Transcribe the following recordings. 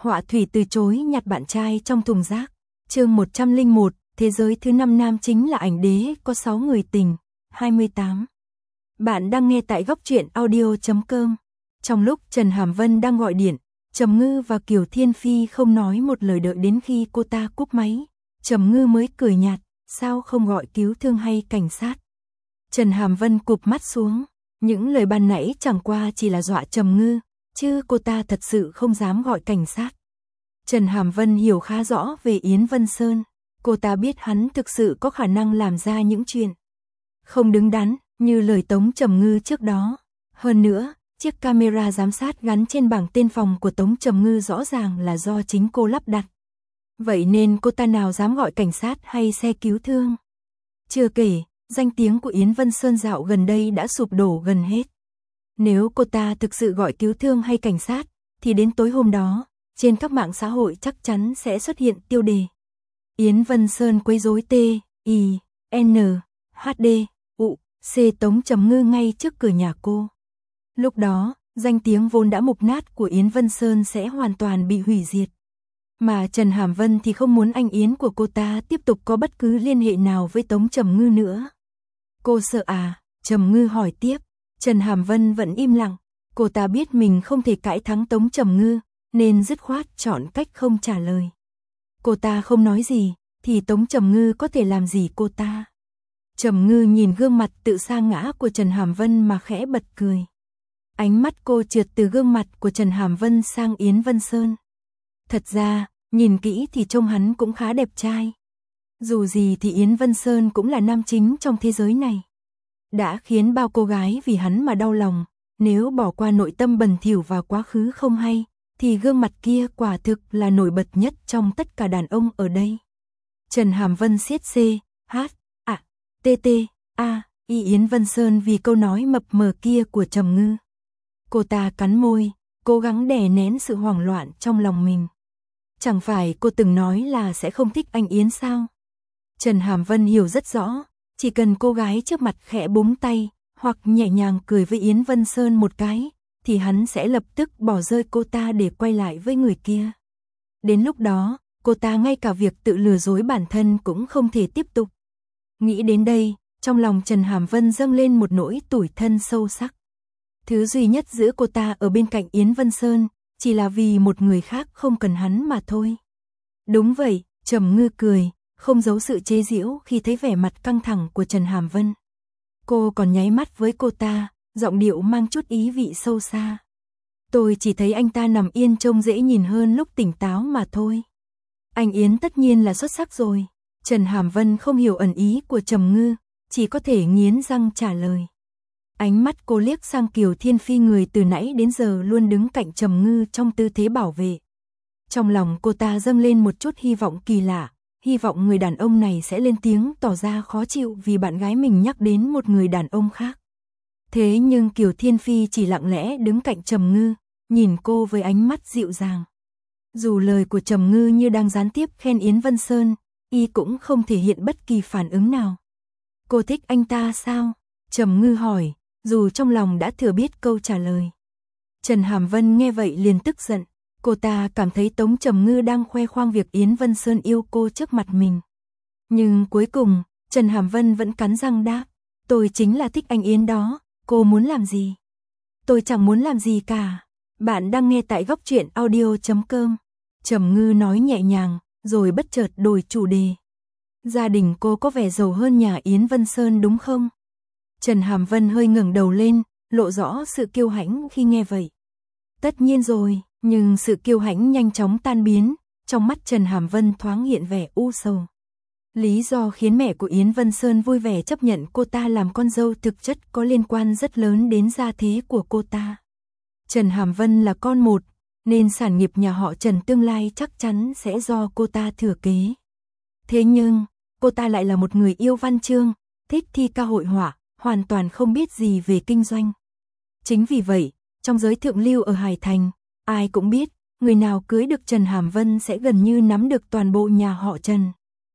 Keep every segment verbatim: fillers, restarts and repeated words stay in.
Họa thủy từ chối nhặt bạn trai trong thùng rác. Chương một trăm lẻ một, thế giới thứ năm nam chính là ảnh đế, có sáu người tình. hai mươi tám. Bạn đang nghe tại góc truyện audio chấm com. Trong lúc Trần Hàm Vân đang gọi điện, Trầm Ngư và Kiều Thiên Phi không nói một lời, đợi đến khi cô ta cúp máy, Trầm Ngư mới cười nhạt, sao không gọi cứu thương hay cảnh sát? Trần Hàm Vân cụp mắt xuống, những lời ban nãy chẳng qua chỉ là dọa Trầm Ngư, chứ cô ta thật sự không dám gọi cảnh sát. Trần Hàm Vân hiểu khá rõ về Yến Vân Sơn, cô ta biết hắn thực sự có khả năng làm ra những chuyện không đứng đắn như lời tống Trầm Ngư trước đó. Hơn nữa, chiếc camera giám sát gắn trên bảng tên phòng của tống Trầm Ngư rõ ràng là do chính cô lắp đặt. Vậy nên cô ta nào dám gọi cảnh sát hay xe cứu thương. Chưa kể, danh tiếng của Yến Vân Sơn dạo gần đây đã sụp đổ gần hết. Nếu cô ta thực sự gọi cứu thương hay cảnh sát, thì đến tối hôm đó, trên các mạng xã hội chắc chắn sẽ xuất hiện tiêu đề Yến Vân Sơn quấy rối T, I, N, H D, U, C tống Trầm Ngư ngay trước cửa nhà cô. Lúc đó, danh tiếng vốn đã mục nát của Yến Vân Sơn sẽ hoàn toàn bị hủy diệt. Mà Trần Hàm Vân thì không muốn anh Yến của cô ta tiếp tục có bất cứ liên hệ nào với tống Trầm Ngư nữa. Cô sợ à? Trầm Ngư hỏi tiếp. Trần Hàm Vân vẫn im lặng, cô ta biết mình không thể cãi thắng tống Trầm Ngư, nên dứt khoát chọn cách không trả lời. Cô ta không nói gì, thì tống Trầm Ngư có thể làm gì cô ta? Trầm Ngư nhìn gương mặt tự sa ngã của Trần Hàm Vân mà khẽ bật cười. Ánh mắt cô trượt từ gương mặt của Trần Hàm Vân sang Yến Vân Sơn. Thật ra, nhìn kỹ thì trông hắn cũng khá đẹp trai. Dù gì thì Yến Vân Sơn cũng là nam chính trong thế giới này. Đã khiến bao cô gái vì hắn mà đau lòng, nếu bỏ qua nội tâm bẩn thỉu và quá khứ không hay, thì gương mặt kia quả thực là nổi bật nhất trong tất cả đàn ông ở đây. Trần Hàm Vân siết C, H, A, T T, A, Y Yến Vân Sơn vì câu nói mập mờ kia của Trầm Ngư. Cô ta cắn môi, cố gắng đè nén sự hoảng loạn trong lòng mình. Chẳng phải cô từng nói là sẽ không thích anh Yến sao? Trần Hàm Vân hiểu rất rõ, chỉ cần cô gái trước mặt khẽ búng tay, hoặc nhẹ nhàng cười với Yến Vân Sơn một cái, thì hắn sẽ lập tức bỏ rơi cô ta để quay lại với người kia. Đến lúc đó, cô ta ngay cả việc tự lừa dối bản thân cũng không thể tiếp tục. Nghĩ đến đây, trong lòng Trần Hàm Vân dâng lên một nỗi tủi thân sâu sắc. Thứ duy nhất giữ cô ta ở bên cạnh Yến Vân Sơn, chỉ là vì một người khác không cần hắn mà thôi. Đúng vậy, Trầm Ngư cười, không giấu sự chế giễu khi thấy vẻ mặt căng thẳng của Trần Hàm Vân. Cô còn nháy mắt với cô ta, giọng điệu mang chút ý vị sâu xa. Tôi chỉ thấy anh ta nằm yên trông dễ nhìn hơn lúc tỉnh táo mà thôi. Anh Yến tất nhiên là xuất sắc rồi. Trần Hàm Vân không hiểu ẩn ý của Trầm Ngư, chỉ có thể nghiến răng trả lời. Ánh mắt cô liếc sang Kiều Thiên Phi, người từ nãy đến giờ luôn đứng cạnh Trầm Ngư trong tư thế bảo vệ. Trong lòng cô ta dâng lên một chút hy vọng kỳ lạ, hy vọng người đàn ông này sẽ lên tiếng tỏ ra khó chịu vì bạn gái mình nhắc đến một người đàn ông khác. Thế nhưng Kiều Thiên Phi chỉ lặng lẽ đứng cạnh Trầm Ngư, nhìn cô với ánh mắt dịu dàng. Dù lời của Trầm Ngư như đang gián tiếp khen Yến Vân Sơn, y cũng không thể hiện bất kỳ phản ứng nào. Cô thích anh ta sao? Trầm Ngư hỏi, dù trong lòng đã thừa biết câu trả lời. Trần Hàm Vân nghe vậy liền tức giận, cô ta cảm thấy tống Trầm Ngư đang khoe khoang việc Yến Vân Sơn yêu cô trước mặt mình. Nhưng cuối cùng, Trần Hàm Vân vẫn cắn răng đáp, tôi chính là thích anh Yến đó, cô muốn làm gì? Tôi chẳng muốn làm gì cả. Bạn đang nghe tại góc truyện audio chấm com. Trầm Ngư nói nhẹ nhàng, rồi bất chợt đổi chủ đề. Gia đình cô có vẻ giàu hơn nhà Yến Vân Sơn đúng không? Trần Hàm Vân hơi ngẩng đầu lên, lộ rõ sự kiêu hãnh khi nghe vậy. Tất nhiên rồi, nhưng sự kiêu hãnh nhanh chóng tan biến, trong mắt Trần Hàm Vân thoáng hiện vẻ u sầu. Lý do khiến mẹ của Yến Vân Sơn vui vẻ chấp nhận cô ta làm con dâu thực chất có liên quan rất lớn đến gia thế của cô ta. Trần Hàm Vân là con một, nên sản nghiệp nhà họ Trần tương lai chắc chắn sẽ do cô ta thừa kế. Thế nhưng, cô ta lại là một người yêu văn chương, thích thi ca hội họa, hoàn toàn không biết gì về kinh doanh. Chính vì vậy, trong giới thượng lưu ở Hải Thành, ai cũng biết, người nào cưới được Trần Hàm Vân sẽ gần như nắm được toàn bộ nhà họ Trần.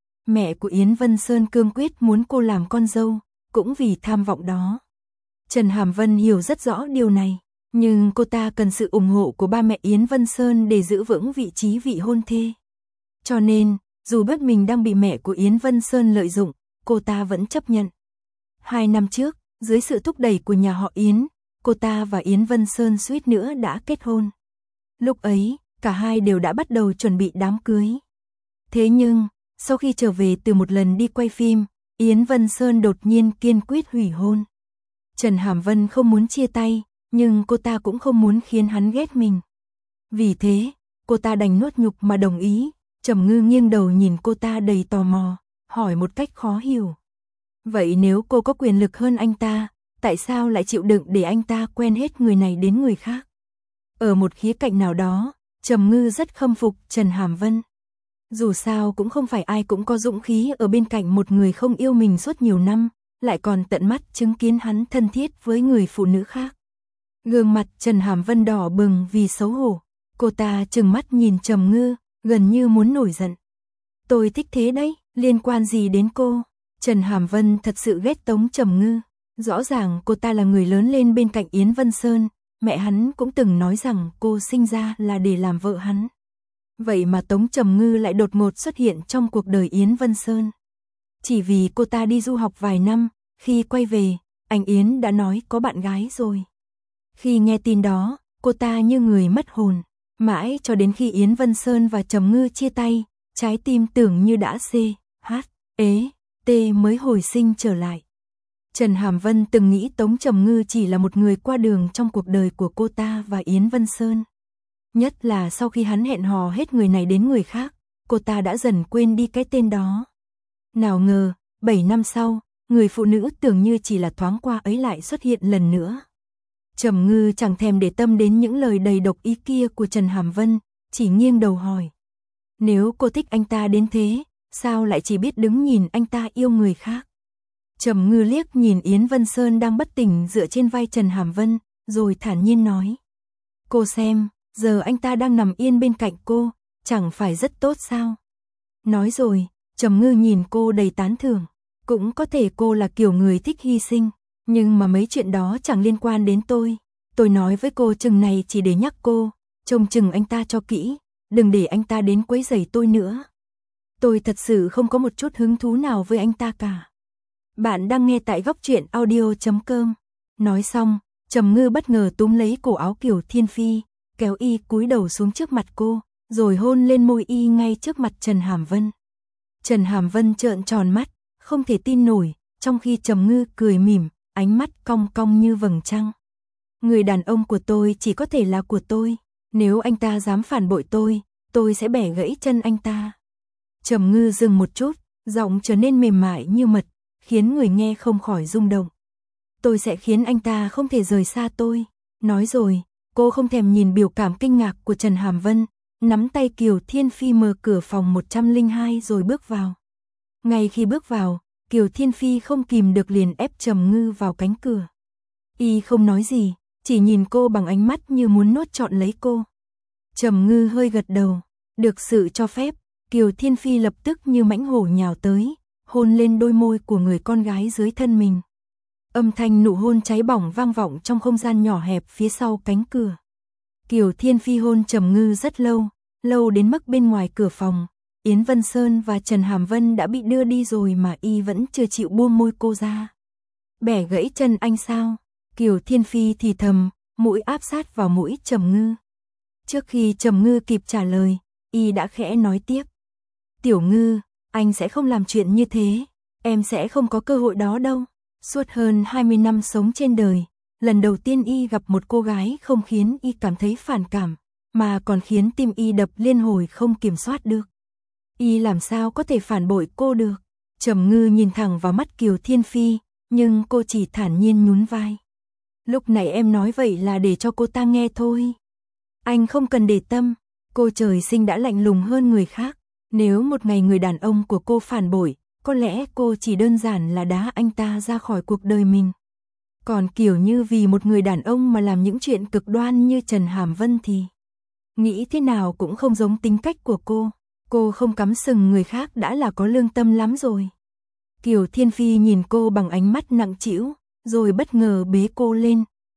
Mẹ của Yến Vân Sơn cương quyết muốn cô làm con dâu, cũng vì tham vọng đó. Trần Hàm Vân hiểu rất rõ điều này. Nhưng cô ta cần sự ủng hộ của ba mẹ Yến Vân Sơn để giữ vững vị trí vị hôn thê. Cho nên, dù biết mình đang bị mẹ của Yến Vân Sơn lợi dụng, cô ta vẫn chấp nhận. Hai năm trước, dưới sự thúc đẩy của nhà họ Yến, cô ta và Yến Vân Sơn suýt nữa đã kết hôn. Lúc ấy, cả hai đều đã bắt đầu chuẩn bị đám cưới. Thế nhưng, sau khi trở về từ một lần đi quay phim, Yến Vân Sơn đột nhiên kiên quyết hủy hôn. Trần Hàm Vân không muốn chia tay, nhưng cô ta cũng không muốn khiến hắn ghét mình. Vì thế, cô ta đành nuốt nhục mà đồng ý. Trầm Ngư nghiêng đầu nhìn cô ta đầy tò mò, hỏi một cách khó hiểu. Vậy nếu cô có quyền lực hơn anh ta, tại sao lại chịu đựng để anh ta quen hết người này đến người khác? Ở một khía cạnh nào đó, Trầm Ngư rất khâm phục Trần Hàm Vân. Dù sao cũng không phải ai cũng có dũng khí ở bên cạnh một người không yêu mình suốt nhiều năm, lại còn tận mắt chứng kiến hắn thân thiết với người phụ nữ khác. Gương mặt Trần Hàm Vân đỏ bừng vì xấu hổ, cô ta trừng mắt nhìn Trầm Ngư, gần như muốn nổi giận. Tôi thích thế đấy, liên quan gì đến cô? Trần Hàm Vân thật sự ghét Tống Trầm Ngư. Rõ ràng cô ta là người lớn lên bên cạnh Yến Vân Sơn, mẹ hắn cũng từng nói rằng cô sinh ra là để làm vợ hắn. Vậy mà Tống Trầm Ngư lại đột ngột xuất hiện trong cuộc đời Yến Vân Sơn. Chỉ vì cô ta đi du học vài năm, khi quay về, anh Yến đã nói có bạn gái rồi. Khi nghe tin đó, cô ta như người mất hồn. Mãi cho đến khi Yến Vân Sơn và Trầm Ngư chia tay, trái tim tưởng như đã xê, hát, ế, tê mới hồi sinh trở lại. Trần Hàm Vân từng nghĩ Tống Trầm Ngư chỉ là một người qua đường trong cuộc đời của cô ta và Yến Vân Sơn. Nhất là sau khi hắn hẹn hò hết người này đến người khác, cô ta đã dần quên đi cái tên đó. Nào ngờ, bảy năm sau, người phụ nữ tưởng như chỉ là thoáng qua ấy lại xuất hiện lần nữa. Trầm Ngư chẳng thèm để tâm đến những lời đầy độc ý kia của Trần Hàm Vân, chỉ nghiêng đầu hỏi. Nếu cô thích anh ta đến thế, sao lại chỉ biết đứng nhìn anh ta yêu người khác? Trầm Ngư liếc nhìn Yến Vân Sơn đang bất tỉnh dựa trên vai Trần Hàm Vân, rồi thản nhiên nói. Cô xem, giờ anh ta đang nằm yên bên cạnh cô, chẳng phải rất tốt sao? Nói rồi, Trầm Ngư nhìn cô đầy tán thưởng. Cũng có thể cô là kiểu người thích hy sinh, nhưng mà mấy chuyện đó chẳng liên quan đến tôi. Tôi nói với cô chừng này chỉ để nhắc cô, trông chừng anh ta cho kỹ, đừng để anh ta đến quấy rầy tôi nữa. Tôi thật sự không có một chút hứng thú nào với anh ta cả. Bạn đang nghe tại góc truyện audio chấm com. Nói xong, Trầm Ngư bất ngờ túm lấy cổ áo Kiều Thiên Phi, kéo y cúi đầu xuống trước mặt cô, rồi hôn lên môi y ngay trước mặt Trần Hàm Vân. Trần Hàm Vân trợn tròn mắt, không thể tin nổi, trong khi Trầm Ngư cười mỉm, ánh mắt cong cong như vầng trăng. Người đàn ông của tôi chỉ có thể là của tôi, nếu anh ta dám phản bội tôi, tôi sẽ bẻ gãy chân anh ta. Trầm Ngư dừng một chút, giọng trở nên mềm mại như mật, khiến người nghe không khỏi rung động. Tôi sẽ khiến anh ta không thể rời xa tôi. Nói rồi, cô không thèm nhìn biểu cảm kinh ngạc của Trần Hàm Vân, nắm tay Kiều Thiên Phi mở cửa phòng một trăm lẻ hai rồi bước vào. Ngay khi bước vào, Kiều Thiên Phi không kìm được liền ép Trầm Ngư vào cánh cửa. Y không nói gì, chỉ nhìn cô bằng ánh mắt như muốn nuốt trọn lấy cô. Trầm Ngư hơi gật đầu, được sự cho phép, Kiều Thiên Phi lập tức như mãnh hổ nhào tới, hôn lên đôi môi của người con gái dưới thân mình. Âm thanh nụ hôn cháy bỏng vang vọng trong không gian nhỏ hẹp phía sau cánh cửa. Kiều Thiên Phi hôn Trầm Ngư rất lâu, lâu đến mức bên ngoài cửa phòng, Yến Vân Sơn và Trần Hàm Vân đã bị đưa đi rồi mà y vẫn chưa chịu buông môi cô ra. Bẻ gãy chân anh sao? Kiều Thiên Phi thì thầm, mũi áp sát vào mũi Trầm Ngư. Trước khi Trầm Ngư kịp trả lời, y đã khẽ nói tiếp. Tiểu Ngư, anh sẽ không làm chuyện như thế, em sẽ không có cơ hội đó đâu. Suốt hơn hai mươi năm sống trên đời, lần đầu tiên y gặp một cô gái không khiến y cảm thấy phản cảm, mà còn khiến tim y đập liên hồi không kiểm soát được. Y làm sao có thể phản bội cô được? Trầm Ngư nhìn thẳng vào mắt Kiều Thiên Phi, nhưng cô chỉ thản nhiên nhún vai. Lúc này em nói vậy là để cho cô ta nghe thôi. Anh không cần để tâm, cô trời sinh đã lạnh lùng hơn người khác. Nếu một ngày người đàn ông của cô phản bội, có lẽ cô chỉ đơn giản là đá anh ta ra khỏi cuộc đời mình. Còn kiểu như vì một người đàn ông mà làm những chuyện cực đoan như Trần Hàm Vân thì nghĩ thế nào cũng không giống tính cách của cô. Cô không cắm sừng người khác đã là có lương tâm lắm rồi. Kiều Thiên Phi nhìn cô bằng ánh mắt nặng trĩu, rồi bất ngờ bế cô lên,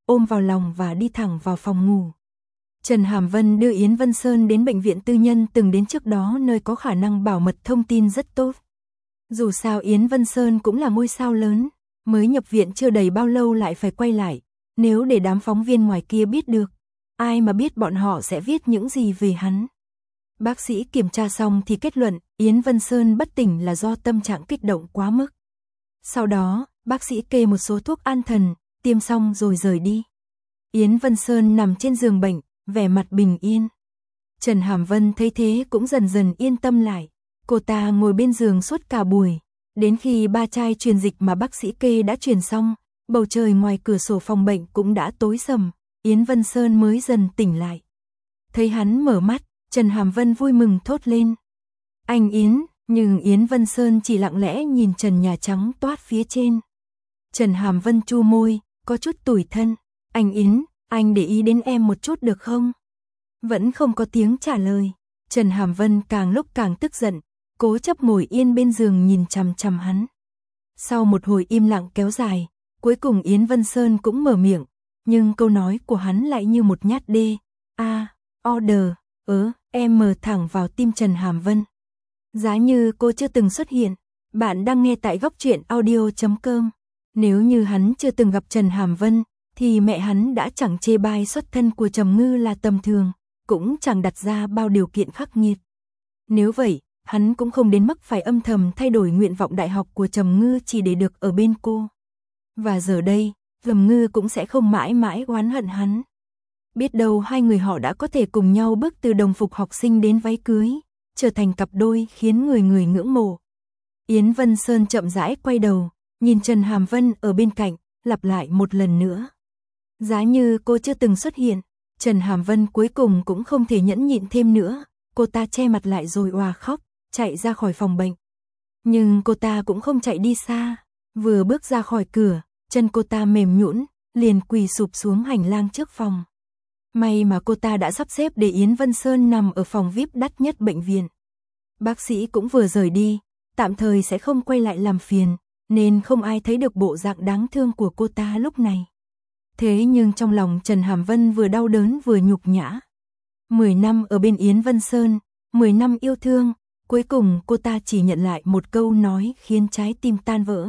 ôm vào lòng và đi thẳng vào phòng ngủ. Trần Hàm Vân đưa Yến Vân Sơn đến bệnh viện tư nhân từng đến trước đó, nơi có khả năng bảo mật thông tin rất tốt. Dù sao Yến Vân Sơn cũng là ngôi sao lớn, mới nhập viện chưa đầy bao lâu lại phải quay lại, nếu để đám phóng viên ngoài kia biết được, ai mà biết bọn họ sẽ viết những gì về hắn. Bác sĩ kiểm tra xong thì kết luận Yến Vân Sơn bất tỉnh là do tâm trạng kích động quá mức. Sau đó, bác sĩ kê một số thuốc an thần, tiêm xong rồi rời đi. Yến Vân Sơn nằm trên giường bệnh, vẻ mặt bình yên. Trần Hàm Vân thấy thế cũng dần dần yên tâm lại. Cô ta ngồi bên giường suốt cả buổi, đến khi ba chai truyền dịch mà bác sĩ kê đã truyền xong, bầu trời ngoài cửa sổ phòng bệnh cũng đã tối sầm, Yến Vân Sơn mới dần tỉnh lại. Thấy hắn mở mắt, Trần Hàm Vân vui mừng thốt lên. Anh Yến, nhưng Yến Vân Sơn chỉ lặng lẽ nhìn trần nhà trắng toát phía trên. Trần Hàm Vân chu môi, có chút tủi thân. Anh Yến, anh để ý đến em một chút được không? Vẫn không có tiếng trả lời. Trần Hàm Vân càng lúc càng tức giận, cố chấp ngồi yên bên giường nhìn chằm chằm hắn. Sau một hồi im lặng kéo dài, cuối cùng Yến Vân Sơn cũng mở miệng, nhưng câu nói của hắn lại như một nhát đê. A, order, ớ, em mờ thẳng vào tim Trần Hàm Vân. Giá như cô chưa từng xuất hiện, bạn đang nghe tại góc truyện audio chấm com. Nếu như hắn chưa từng gặp Trần Hàm Vân, thì mẹ hắn đã chẳng chê bai xuất thân của Trầm Ngư là tầm thường, cũng chẳng đặt ra bao điều kiện khắc nghiệt. Nếu vậy, hắn cũng không đến mức phải âm thầm thay đổi nguyện vọng đại học của Trầm Ngư chỉ để được ở bên cô. Và giờ đây, Trầm Ngư cũng sẽ không mãi mãi oán hận hắn. Biết đâu hai người họ đã có thể cùng nhau bước từ đồng phục học sinh đến váy cưới, trở thành cặp đôi khiến người người ngưỡng mộ. Yến Vân Sơn chậm rãi quay đầu, nhìn Trần Hàm Vân ở bên cạnh, lặp lại một lần nữa. Giá như cô chưa từng xuất hiện, Trần Hàm Vân cuối cùng cũng không thể nhẫn nhịn thêm nữa, cô ta che mặt lại rồi òa khóc, chạy ra khỏi phòng bệnh. Nhưng cô ta cũng không chạy đi xa, vừa bước ra khỏi cửa, chân cô ta mềm nhũn, liền quỳ sụp xuống hành lang trước phòng. May mà cô ta đã sắp xếp để Yến Vân Sơn nằm ở phòng vi ai pi đắt nhất bệnh viện. Bác sĩ cũng vừa rời đi, tạm thời sẽ không quay lại làm phiền, nên không ai thấy được bộ dạng đáng thương của cô ta lúc này. Thế nhưng trong lòng Trần Hàm Vân vừa đau đớn vừa nhục nhã. Mười năm ở bên Yến Vân Sơn, mười năm yêu thương, cuối cùng cô ta chỉ nhận lại một câu nói khiến trái tim tan vỡ.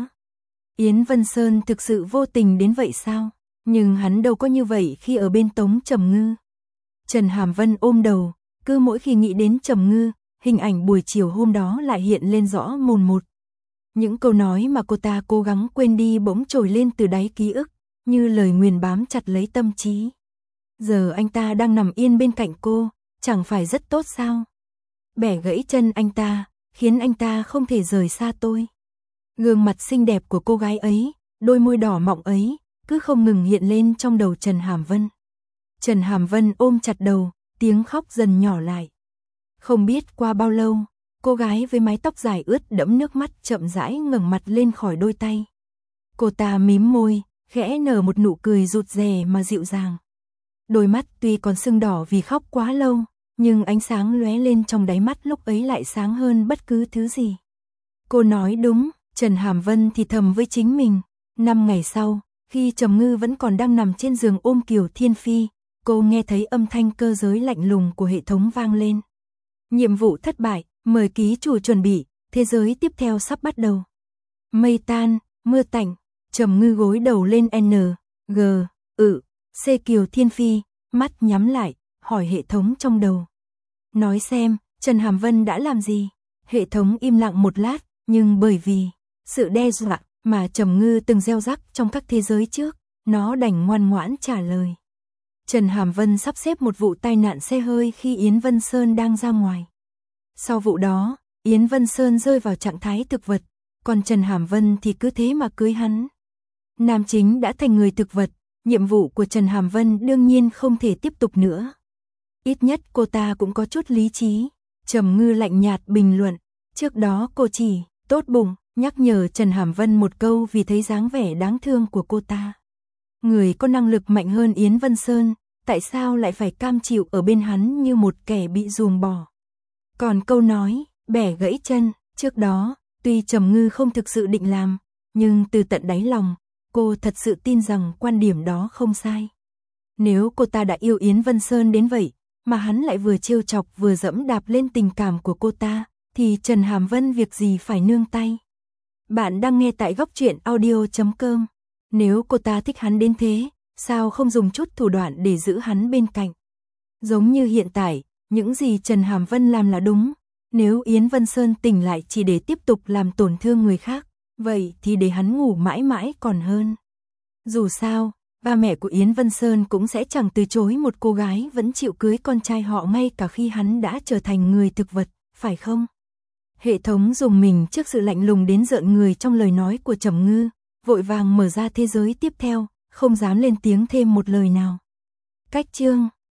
Yến Vân Sơn thực sự vô tình đến vậy sao? Nhưng hắn đâu có như vậy khi ở bên Tống Trầm Ngư. Trần Hàm Vân ôm đầu, cứ mỗi khi nghĩ đến Trầm Ngư, hình ảnh buổi chiều hôm đó lại hiện lên rõ mồn một. Những câu nói mà cô ta cố gắng quên đi bỗng trồi lên từ đáy ký ức, như lời nguyền bám chặt lấy tâm trí. Giờ anh ta đang nằm yên bên cạnh cô, chẳng phải rất tốt sao? Bẻ gãy chân anh ta, khiến anh ta không thể rời xa tôi. Gương mặt xinh đẹp của cô gái ấy, đôi môi đỏ mọng ấy, cứ không ngừng hiện lên trong đầu Trần Hàm Vân. Trần Hàm Vân ôm chặt đầu, tiếng khóc dần nhỏ lại. Không biết qua bao lâu, cô gái với mái tóc dài ướt đẫm nước mắt chậm rãi ngẩng mặt lên khỏi đôi tay. Cô ta mím môi, khẽ nở một nụ cười rụt rè mà dịu dàng. Đôi mắt tuy còn sưng đỏ vì khóc quá lâu, nhưng ánh sáng lóe lên trong đáy mắt lúc ấy lại sáng hơn bất cứ thứ gì. Cô nói đúng, Trần Hàm Vân thì thầm với chính mình. Năm ngày sau, khi Trầm Ngư vẫn còn đang nằm trên giường ôm Kiều Thiên Phi, cô nghe thấy âm thanh cơ giới lạnh lùng của hệ thống vang lên. Nhiệm vụ thất bại, mời ký chủ chuẩn bị, thế giới tiếp theo sắp bắt đầu. Mây tan, mưa tạnh, Trầm Ngư gối đầu lên N, G, ự, C Kiều Thiên Phi, mắt nhắm lại, hỏi hệ thống trong đầu. Nói xem, Trần Hàm Vân đã làm gì? Hệ thống im lặng một lát, nhưng bởi vì sự đe dọa mà Trầm Ngư từng gieo rắc trong các thế giới trước, nó đành ngoan ngoãn trả lời. Trần Hàm Vân sắp xếp một vụ tai nạn xe hơi khi Yến Vân Sơn đang ra ngoài. Sau vụ đó, Yến Vân Sơn rơi vào trạng thái thực vật, còn Trần Hàm Vân thì cứ thế mà cưới hắn. Nam chính đã thành người thực vật, nhiệm vụ của Trần Hàm Vân đương nhiên không thể tiếp tục nữa. Ít nhất cô ta cũng có chút lý trí. Trầm Ngư lạnh nhạt bình luận, trước đó cô chỉ tốt bụng nhắc nhở Trần Hàm Vân một câu vì thấy dáng vẻ đáng thương của cô ta. Người có năng lực mạnh hơn Yến Vân Sơn, tại sao lại phải cam chịu ở bên hắn như một kẻ bị ruồng bỏ. Còn câu nói, bẻ gãy chân, trước đó, tuy Trầm Ngư không thực sự định làm, nhưng từ tận đáy lòng, cô thật sự tin rằng quan điểm đó không sai. Nếu cô ta đã yêu Yến Vân Sơn đến vậy, mà hắn lại vừa trêu chọc vừa dẫm đạp lên tình cảm của cô ta, thì Trần Hàm Vân việc gì phải nương tay. Bạn đang nghe tại góc truyện audio chấm com. Nếu cô ta thích hắn đến thế, sao không dùng chút thủ đoạn để giữ hắn bên cạnh? Giống như hiện tại, những gì Trần Hàm Vân làm là đúng. Nếu Yến Vân Sơn tỉnh lại chỉ để tiếp tục làm tổn thương người khác, vậy thì để hắn ngủ mãi mãi còn hơn. Dù sao, ba mẹ của Yến Vân Sơn cũng sẽ chẳng từ chối một cô gái vẫn chịu cưới con trai họ ngay cả khi hắn đã trở thành người thực vật, phải không? Hệ thống dùng mình trước sự lạnh lùng đến rợn người trong lời nói của Trầm Ngư, vội vàng mở ra thế giới tiếp theo, không dám lên tiếng thêm một lời nào. Cách chương